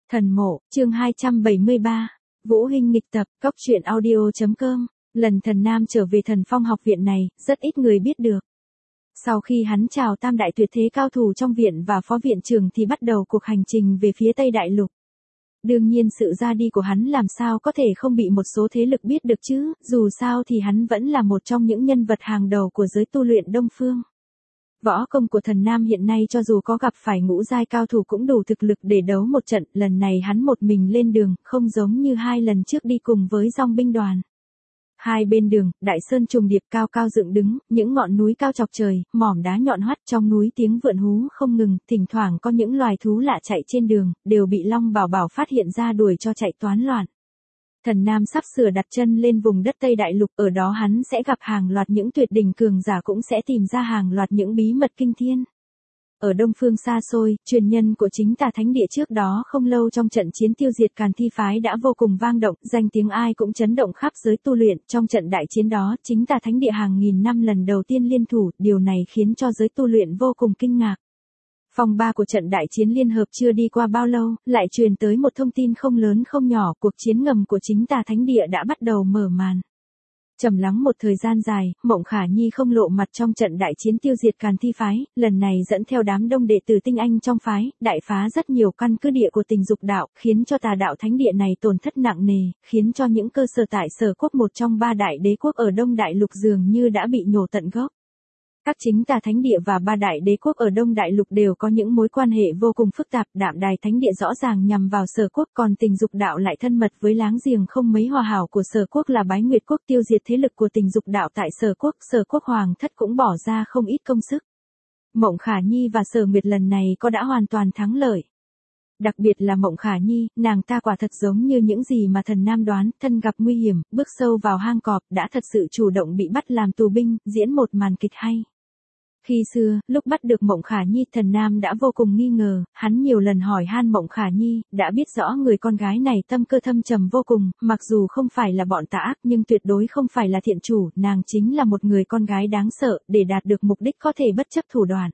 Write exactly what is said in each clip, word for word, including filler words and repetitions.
Thần mộ, chương hai trăm bảy mươi ba, Vũ Hinh nghịch tập, cóc truyện audio chấm com. Lần Thần Nam trở về Thần Phong học viện này, rất ít người biết được. Sau khi hắn chào tam đại tuyệt thế cao thủ trong viện và phó viện trưởng thì bắt đầu cuộc hành trình về phía Tây Đại Lục. Đương nhiên sự ra đi của hắn làm sao có thể không bị một số thế lực biết được chứ, dù sao thì hắn vẫn là một trong những nhân vật hàng đầu của giới tu luyện Đông Phương. Võ công của Thần Nam hiện nay cho dù có gặp phải ngũ giai cao thủ cũng đủ thực lực để đấu một trận, lần này hắn một mình lên đường, không giống như hai lần trước đi cùng với dòng binh đoàn. Hai bên đường, đại sơn trùng điệp cao cao dựng đứng, những ngọn núi cao chọc trời, mỏm đá nhọn hoắt, trong núi tiếng vượn hú không ngừng, thỉnh thoảng có những loài thú lạ chạy trên đường, đều bị Long Bảo Bảo phát hiện ra đuổi cho chạy toán loạn. Thần Nam sắp sửa đặt chân lên vùng đất Tây Đại Lục, ở đó hắn sẽ gặp hàng loạt những tuyệt đỉnh cường giả, cũng sẽ tìm ra hàng loạt những bí mật kinh thiên. Ở Đông Phương xa xôi, truyền nhân của chính tà thánh địa trước đó không lâu trong trận chiến tiêu diệt Càn Thi phái đã vô cùng vang động, danh tiếng ai cũng chấn động khắp giới tu luyện. Trong trận đại chiến đó, chính tà thánh địa hàng nghìn năm lần đầu tiên liên thủ, điều này khiến cho giới tu luyện vô cùng kinh ngạc. Phong ba của trận đại chiến liên hợp chưa đi qua bao lâu, lại truyền tới một thông tin không lớn không nhỏ, cuộc chiến ngầm của chính tà thánh địa đã bắt đầu mở màn. Trầm lắng một thời gian dài, Mộng Khả Nhi không lộ mặt trong trận đại chiến tiêu diệt Càn Thi phái, lần này dẫn theo đám đông đệ tử tinh anh trong phái, đại phá rất nhiều căn cứ địa của Tình Dục đạo, khiến cho tà đạo thánh địa này tổn thất nặng nề, khiến cho những cơ sở tại Sở Quốc, một trong ba đại đế quốc ở Đông Đại Lục dường như đã bị nhổ tận gốc. Các chính tà thánh địa và ba đại đế quốc ở Đông Đại Lục đều có những mối quan hệ vô cùng phức tạp, Đạm Đài thánh địa rõ ràng nhằm vào Sở Quốc, còn Tình Dục đạo lại thân mật với láng giềng không mấy hòa hảo của Sở Quốc là Bái Nguyệt Quốc. Tiêu diệt thế lực của Tình Dục đạo tại Sở Quốc, Sở Quốc hoàng thất cũng bỏ ra không ít công sức. Mộng Khả Nhi và Sở Nguyệt lần này có đã hoàn toàn thắng lợi. Đặc biệt là Mộng Khả Nhi, nàng ta quả thật giống như những gì mà Thần Nam đoán, thân gặp nguy hiểm, bước sâu vào hang cọp, đã thật sự chủ động bị bắt làm tù binh, diễn một màn kịch hay. Khi xưa, lúc bắt được Mộng Khả Nhi, Thần Nam đã vô cùng nghi ngờ, hắn nhiều lần hỏi han Mộng Khả Nhi, đã biết rõ người con gái này tâm cơ thâm trầm vô cùng, mặc dù không phải là bọn tà ác nhưng tuyệt đối không phải là thiện chủ, nàng chính là một người con gái đáng sợ, để đạt được mục đích có thể bất chấp thủ đoạn.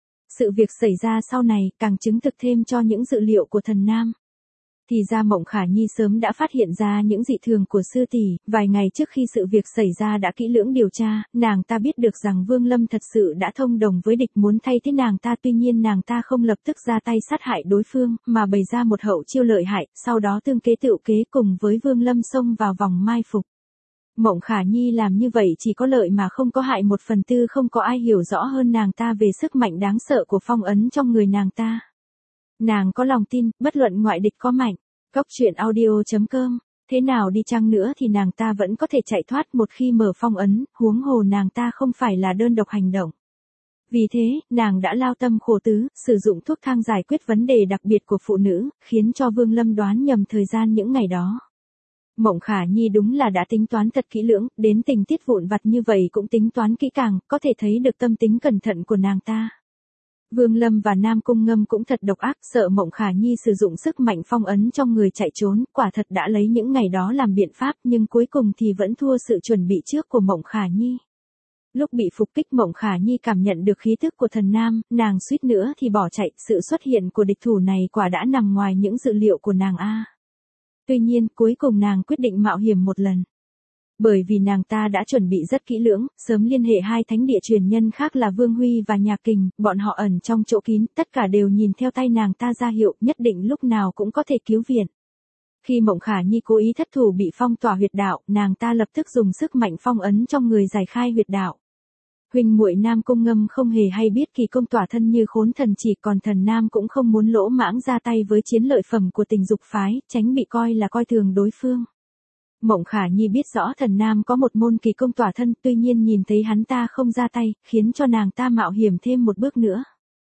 Sự việc xảy ra sau này càng chứng thực thêm cho những dự liệu của Thần Nam. Thì ra Mộng Khả Nhi sớm đã phát hiện ra những dị thường của sư tỷ, vài ngày trước khi sự việc xảy ra đã kỹ lưỡng điều tra, nàng ta biết được rằng Vương Lâm thật sự đã thông đồng với địch muốn thay thế nàng ta, tuy nhiên nàng ta không lập tức ra tay sát hại đối phương, mà bày ra một hậu chiêu lợi hại, sau đó tương kế tựu kế cùng với Vương Lâm xông vào vòng mai phục. Mộng Khả Nhi làm như vậy chỉ có lợi mà không có hại, một phần tư không có ai hiểu rõ hơn nàng ta về sức mạnh đáng sợ của phong ấn trong người nàng ta. Nàng có lòng tin, bất luận ngoại địch có mạnh. Cóc truyện audio chấm com. Thế nào đi chăng nữa thì nàng ta vẫn có thể chạy thoát một khi mở phong ấn, huống hồ nàng ta không phải là đơn độc hành động. Vì thế, nàng đã lao tâm khổ tứ, sử dụng thuốc thang giải quyết vấn đề đặc biệt của phụ nữ, khiến cho Vương Lâm đoán nhầm thời gian những ngày đó. Mộng Khả Nhi đúng là đã tính toán thật kỹ lưỡng, đến tình tiết vụn vặt như vậy cũng tính toán kỹ càng, có thể thấy được tâm tính cẩn thận của nàng ta. Vương Lâm và Nam Cung Ngâm cũng thật độc ác, sợ Mộng Khả Nhi sử dụng sức mạnh phong ấn trong người chạy trốn, quả thật đã lấy những ngày đó làm biện pháp, nhưng cuối cùng thì vẫn thua sự chuẩn bị trước của Mộng Khả Nhi. Lúc bị phục kích, Mộng Khả Nhi cảm nhận được khí tức của Thần Nam, nàng suýt nữa thì bỏ chạy, sự xuất hiện của địch thủ này quả đã nằm ngoài những dự liệu của nàng a. Tuy nhiên, cuối cùng nàng quyết định mạo hiểm một lần. Bởi vì nàng ta đã chuẩn bị rất kỹ lưỡng, sớm liên hệ hai thánh địa truyền nhân khác là Vương Huy và Nhạc Kình, bọn họ ẩn trong chỗ kín, tất cả đều nhìn theo tay nàng ta ra hiệu, nhất định lúc nào cũng có thể cứu viện. Khi Mộng Khả Nhi cố ý thất thủ bị phong tỏa huyệt đạo, nàng ta lập tức dùng sức mạnh phong ấn trong người giải khai huyệt đạo. Huynh muội Nam Cung Ngâm không hề hay biết kỳ công tỏa thân như khốn thần chỉ, còn Thần Nam cũng không muốn lỗ mãng ra tay với chiến lợi phẩm của Tình Dục phái, tránh bị coi là coi thường đối phương. Mộng Khả Nhi biết rõ Thần Nam có một môn kỳ công tỏa thân, tuy nhiên nhìn thấy hắn ta không ra tay, khiến cho nàng ta mạo hiểm thêm một bước nữa.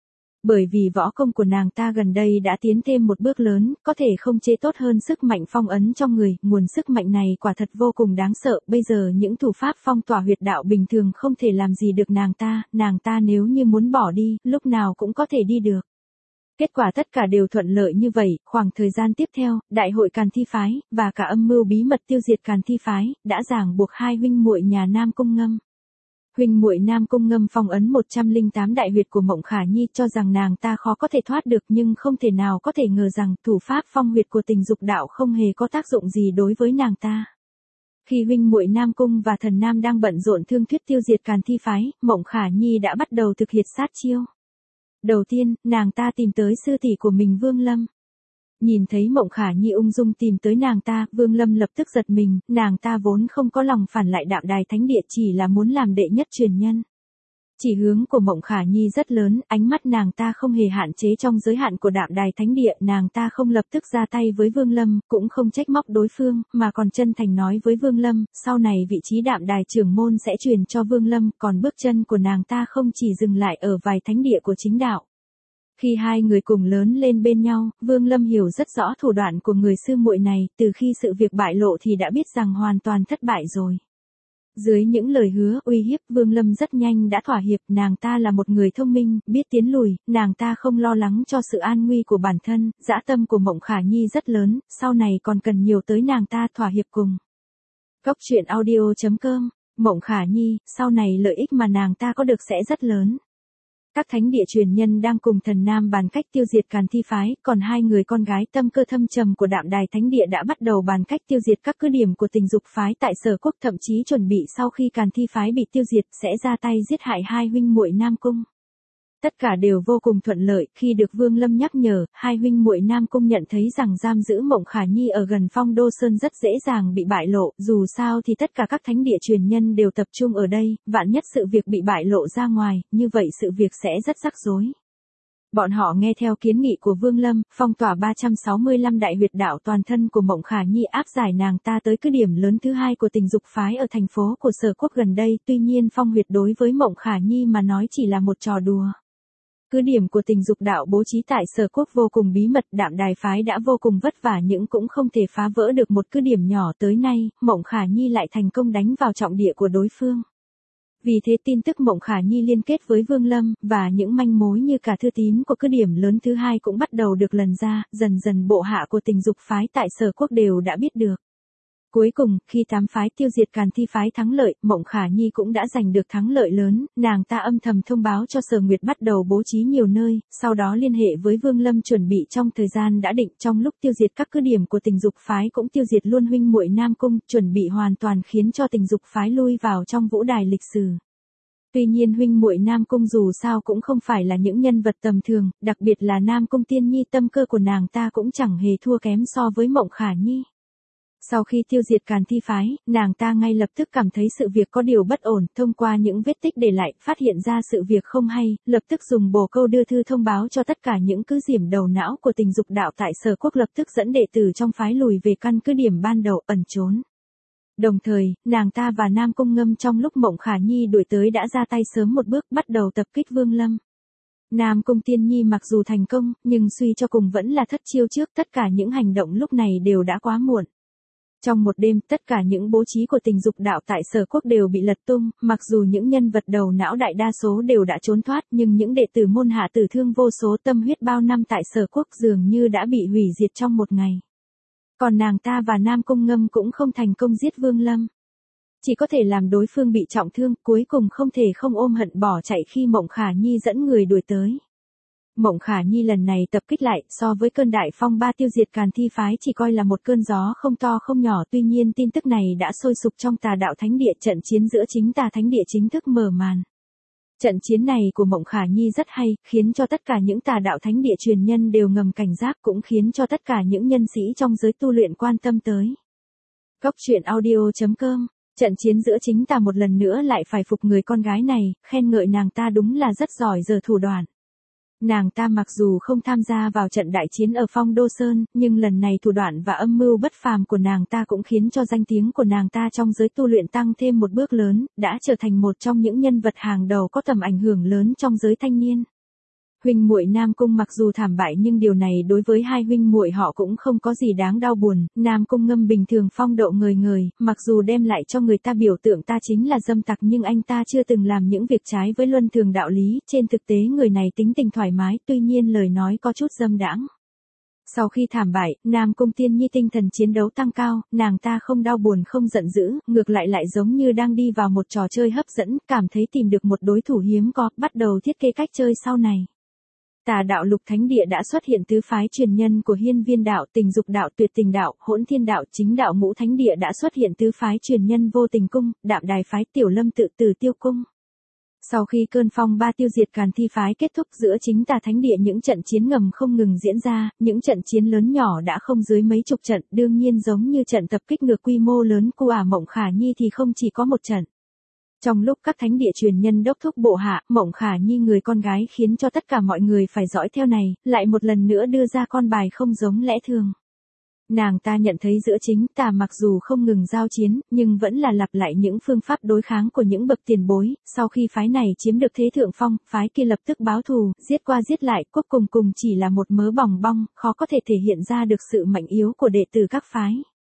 Bởi vì võ công của nàng ta gần đây đã tiến thêm một bước lớn, có thể không chế tốt hơn sức mạnh phong ấn trong người, nguồn sức mạnh này quả thật vô cùng đáng sợ, bây giờ những thủ pháp phong tỏa huyệt đạo bình thường không thể làm gì được nàng ta, nàng ta nếu như muốn bỏ đi, lúc nào cũng có thể đi được. Kết quả tất cả đều thuận lợi như vậy, khoảng thời gian tiếp theo, đại hội Càn Thi phái, và cả âm mưu bí mật tiêu diệt Càn Thi phái, đã ràng buộc hai huynh muội nhà Nam Cung Ngâm. Huynh muội Nam Cung Ngâm phong ấn một trăm lẻ tám đại huyệt của Mộng Khả Nhi cho rằng nàng ta khó có thể thoát được nhưng không thể nào có thể ngờ rằng thủ pháp phong huyệt của tình dục đạo không hề có tác dụng gì đối với nàng ta. Khi huynh muội Nam Cung và Thần Nam đang bận rộn thương thuyết tiêu diệt Càn Thi phái, Mộng Khả Nhi đã bắt đầu thực hiện sát chiêu. Đầu tiên, nàng ta tìm tới sư tỷ của mình Vương Lâm. Nhìn thấy Mộng Khả Nhi ung dung tìm tới nàng ta, Vương Lâm lập tức giật mình, nàng ta vốn không có lòng phản lại Đạm Đài Thánh Địa, chỉ là muốn làm đệ nhất truyền nhân. Chỉ hướng của Mộng Khả Nhi rất lớn, ánh mắt nàng ta không hề hạn chế trong giới hạn của Đạm Đài Thánh Địa, nàng ta không lập tức ra tay với Vương Lâm, cũng không trách móc đối phương, mà còn chân thành nói với Vương Lâm, sau này vị trí Đạm Đài trưởng môn sẽ truyền cho Vương Lâm, còn bước chân của nàng ta không chỉ dừng lại ở vài thánh địa của chính đạo. Khi hai người cùng lớn lên bên nhau, Vương Lâm hiểu rất rõ thủ đoạn của người sư muội này, từ khi sự việc bại lộ thì đã biết rằng hoàn toàn thất bại rồi. Dưới những lời hứa uy hiếp, Vương Lâm rất nhanh đã thỏa hiệp, nàng ta là một người thông minh, biết tiến lùi, nàng ta không lo lắng cho sự an nguy của bản thân, dã tâm của Mộng Khả Nhi rất lớn, sau này còn cần nhiều tới nàng ta thỏa hiệp cùng. Góc truyện audio chấm com, Mộng Khả Nhi, sau này lợi ích mà nàng ta có được sẽ rất lớn. Các thánh địa truyền nhân đang cùng Thần Nam bàn cách tiêu diệt Càn Thi phái, còn hai người con gái tâm cơ thâm trầm của Đạm Đài Thánh Địa đã bắt đầu bàn cách tiêu diệt các cứ điểm của tình dục phái tại Sở Quốc, thậm chí chuẩn bị sau khi Càn Thi phái bị tiêu diệt sẽ ra tay giết hại hai huynh muội Nam Cung. Tất cả đều vô cùng thuận lợi, khi được Vương Lâm nhắc nhở, hai huynh muội Nam Cung nhận thấy rằng giam giữ Mộng Khả Nhi ở gần Phong Đô Sơn rất dễ dàng bị bại lộ, dù sao thì tất cả các thánh địa truyền nhân đều tập trung ở đây, vạn nhất sự việc bị bại lộ ra ngoài, như vậy sự việc sẽ rất rắc rối. Bọn họ nghe theo kiến nghị của Vương Lâm, phong tỏa ba trăm sáu mươi lăm đại huyệt đạo toàn thân của Mộng Khả Nhi, áp giải nàng ta tới cứ điểm lớn thứ hai của tình dục phái ở thành phố của Sở Quốc gần đây, tuy nhiên phong huyệt đối với Mộng Khả Nhi mà nói chỉ là một trò đùa. Cứ điểm của tình dục đạo bố trí tại Sở Quốc vô cùng bí mật, Đạm Đài phái đã vô cùng vất vả nhưng cũng không thể phá vỡ được một cứ điểm nhỏ, tới nay, Mộng Khả Nhi lại thành công đánh vào trọng địa của đối phương. Vì thế tin tức Mộng Khả Nhi liên kết với Vương Lâm, và những manh mối như cả thư tín của cứ điểm lớn thứ hai cũng bắt đầu được lần ra, dần dần bộ hạ của tình dục phái tại Sở Quốc đều đã biết được. Cuối cùng, khi tám phái tiêu diệt Càn Thi phái thắng lợi, Mộng Khả Nhi cũng đã giành được thắng lợi lớn, nàng ta âm thầm thông báo cho Sở Nguyệt bắt đầu bố trí nhiều nơi, sau đó liên hệ với Vương Lâm chuẩn bị trong thời gian đã định, trong lúc tiêu diệt các cứ điểm của tình dục phái cũng tiêu diệt luôn huynh muội Nam Cung, chuẩn bị hoàn toàn khiến cho tình dục phái lui vào trong vũ đài lịch sử. Tuy nhiên huynh muội Nam Cung dù sao cũng không phải là những nhân vật tầm thường, đặc biệt là Nam Cung Tiên Nhi, tâm cơ của nàng ta cũng chẳng hề thua kém so với Mộng Khả Nhi. Sau khi tiêu diệt Càn Thi phái, nàng ta ngay lập tức cảm thấy sự việc có điều bất ổn, thông qua những vết tích để lại, phát hiện ra sự việc không hay, lập tức dùng bồ câu đưa thư thông báo cho tất cả những cứ điểm đầu não của tình dục đạo tại Sở Quốc, lập tức dẫn đệ tử trong phái lùi về căn cứ điểm ban đầu, ẩn trốn. Đồng thời, nàng ta và Nam Cung Ngâm trong lúc Mộng Khả Nhi đuổi tới đã ra tay sớm một bước, bắt đầu tập kích Vương Lâm. Nam Cung Tiên Nhi mặc dù thành công, nhưng suy cho cùng vẫn là thất chiêu trước, tất cả những hành động lúc này đều đã quá muộn. Trong một đêm, tất cả những bố trí của tình dục đạo tại Sở Quốc đều bị lật tung, mặc dù những nhân vật đầu não đại đa số đều đã trốn thoát, nhưng những đệ tử môn hạ tử thương vô số, tâm huyết bao năm tại Sở Quốc dường như đã bị hủy diệt trong một ngày. Còn nàng ta và Nam Cung Ngâm cũng không thành công giết Vương Lâm. Chỉ có thể làm đối phương bị trọng thương, cuối cùng không thể không ôm hận bỏ chạy khi Mộng Khả Nhi dẫn người đuổi tới. Mộng Khả Nhi lần này tập kích lại, so với cơn đại phong ba tiêu diệt Càn Thi phái chỉ coi là một cơn gió không to không nhỏ, tuy nhiên tin tức này đã sôi sục trong Tà Đạo Thánh Địa, trận chiến giữa chính Tà Thánh Địa chính thức mở màn. Trận chiến này của Mộng Khả Nhi rất hay, khiến cho tất cả những Tà Đạo Thánh Địa truyền nhân đều ngầm cảnh giác, cũng khiến cho tất cả những nhân sĩ trong giới tu luyện quan tâm tới. Góc truyện audio chấm com, trận chiến giữa chính Tà một lần nữa lại phải phục người con gái này, khen ngợi nàng ta đúng là rất giỏi giở thủ đoạn. Nàng ta mặc dù không tham gia vào trận đại chiến ở Phong Đô Sơn, nhưng lần này thủ đoạn và âm mưu bất phàm của nàng ta cũng khiến cho danh tiếng của nàng ta trong giới tu luyện tăng thêm một bước lớn, đã trở thành một trong những nhân vật hàng đầu có tầm ảnh hưởng lớn trong giới thanh niên. Huynh muội Nam Cung mặc dù thảm bại nhưng điều này đối với hai huynh muội họ cũng không có gì đáng đau buồn, Nam Cung Ngâm bình thường phong độ ngời ngời, mặc dù đem lại cho người ta biểu tượng ta chính là dâm tặc nhưng anh ta chưa từng làm những việc trái với luân thường đạo lý, trên thực tế người này tính tình thoải mái, tuy nhiên lời nói có chút dâm đãng. Sau khi thảm bại, Nam Cung Tiên Nhi tinh thần chiến đấu tăng cao, nàng ta không đau buồn không giận dữ, ngược lại lại giống như đang đi vào một trò chơi hấp dẫn, cảm thấy tìm được một đối thủ hiếm có, bắt đầu thiết kế cách chơi sau này. Tà đạo Lục Thánh Địa đã xuất hiện tứ phái truyền nhân của Hiên Viên đạo, Tình Dục đạo, Tuyệt Tình đạo, Hỗn Thiên đạo, Chính đạo. Ngũ Thánh Địa đã xuất hiện tứ phái truyền nhân Vô Tình cung, Đạm Đài phái, Tiểu Lâm tự, Tử Tiêu cung. Sau khi cơn phong ba tiêu diệt Càn Thi phái kết thúc, giữa Chính Tà Thánh Địa những trận chiến ngầm không ngừng diễn ra, những trận chiến lớn nhỏ đã không dưới mấy chục trận, đương nhiên giống như trận tập kích ngược quy mô lớn của ả Mộng Khả Nhi thì không chỉ có một trận. Trong lúc các thánh địa truyền nhân đốc thúc bộ hạ, Mộng Khả Nhi người con gái khiến cho tất cả mọi người phải dõi theo này, lại một lần nữa đưa ra con bài không giống lẽ thường. Nàng ta nhận thấy giữa Chính Tà mặc dù không ngừng giao chiến, nhưng vẫn là lặp lại những phương pháp đối kháng của những bậc tiền bối, sau khi phái này chiếm được thế thượng phong, phái kia lập tức báo thù, giết qua giết lại, cuối cùng cùng chỉ là một mớ bòng bong, khó có thể thể hiện ra được sự mạnh yếu của đệ tử các phái.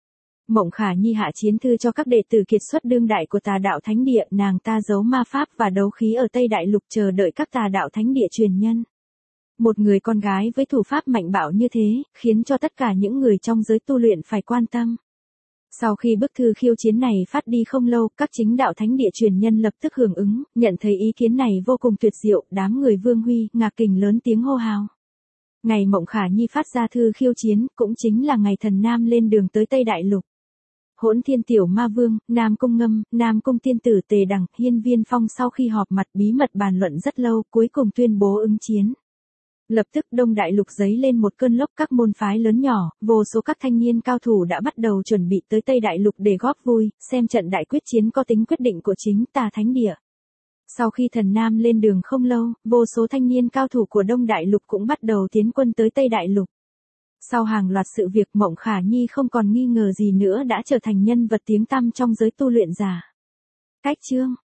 Mộng Khả Nhi hạ chiến thư cho các đệ tử kiệt xuất đương đại của Tà đạo Thánh Địa, nàng ta giấu ma pháp và đấu khí ở Tây Đại Lục chờ đợi các Tà đạo Thánh Địa truyền nhân. Một người con gái với thủ pháp mạnh bạo như thế, khiến cho tất cả những người trong giới tu luyện phải quan tâm. Sau khi bức thư khiêu chiến này phát đi không lâu, các Chính đạo Thánh Địa truyền nhân lập tức hưởng ứng, nhận thấy ý kiến này vô cùng tuyệt diệu, đám người Vương Huy, Ngạc Kình lớn tiếng hô hào. Ngày Mộng Khả Nhi phát ra thư khiêu chiến, cũng chính là ngày Thần Nam lên đường tới Tây Đại Lục. Hỗn Thiên Tiểu Ma Vương, Nam Cung Ngâm, Nam Cung Tiên Tử Tề Đằng, Hiên Viên Phong sau khi họp mặt bí mật bàn luận rất lâu, cuối cùng tuyên bố ứng chiến. Lập tức Đông Đại Lục giấy lên một cơn lốc, các môn phái lớn nhỏ, vô số các thanh niên cao thủ đã bắt đầu chuẩn bị tới Tây Đại Lục để góp vui, xem trận đại quyết chiến có tính quyết định của Chính Tà Thánh Địa. Sau khi Thần Nam lên đường không lâu, vô số thanh niên cao thủ của Đông Đại Lục cũng bắt đầu tiến quân tới Tây Đại Lục. Sau hàng loạt sự việc, Mộng Khả Nhi không còn nghi ngờ gì nữa đã trở thành nhân vật tiếng tăm trong giới tu luyện giả. Cách chương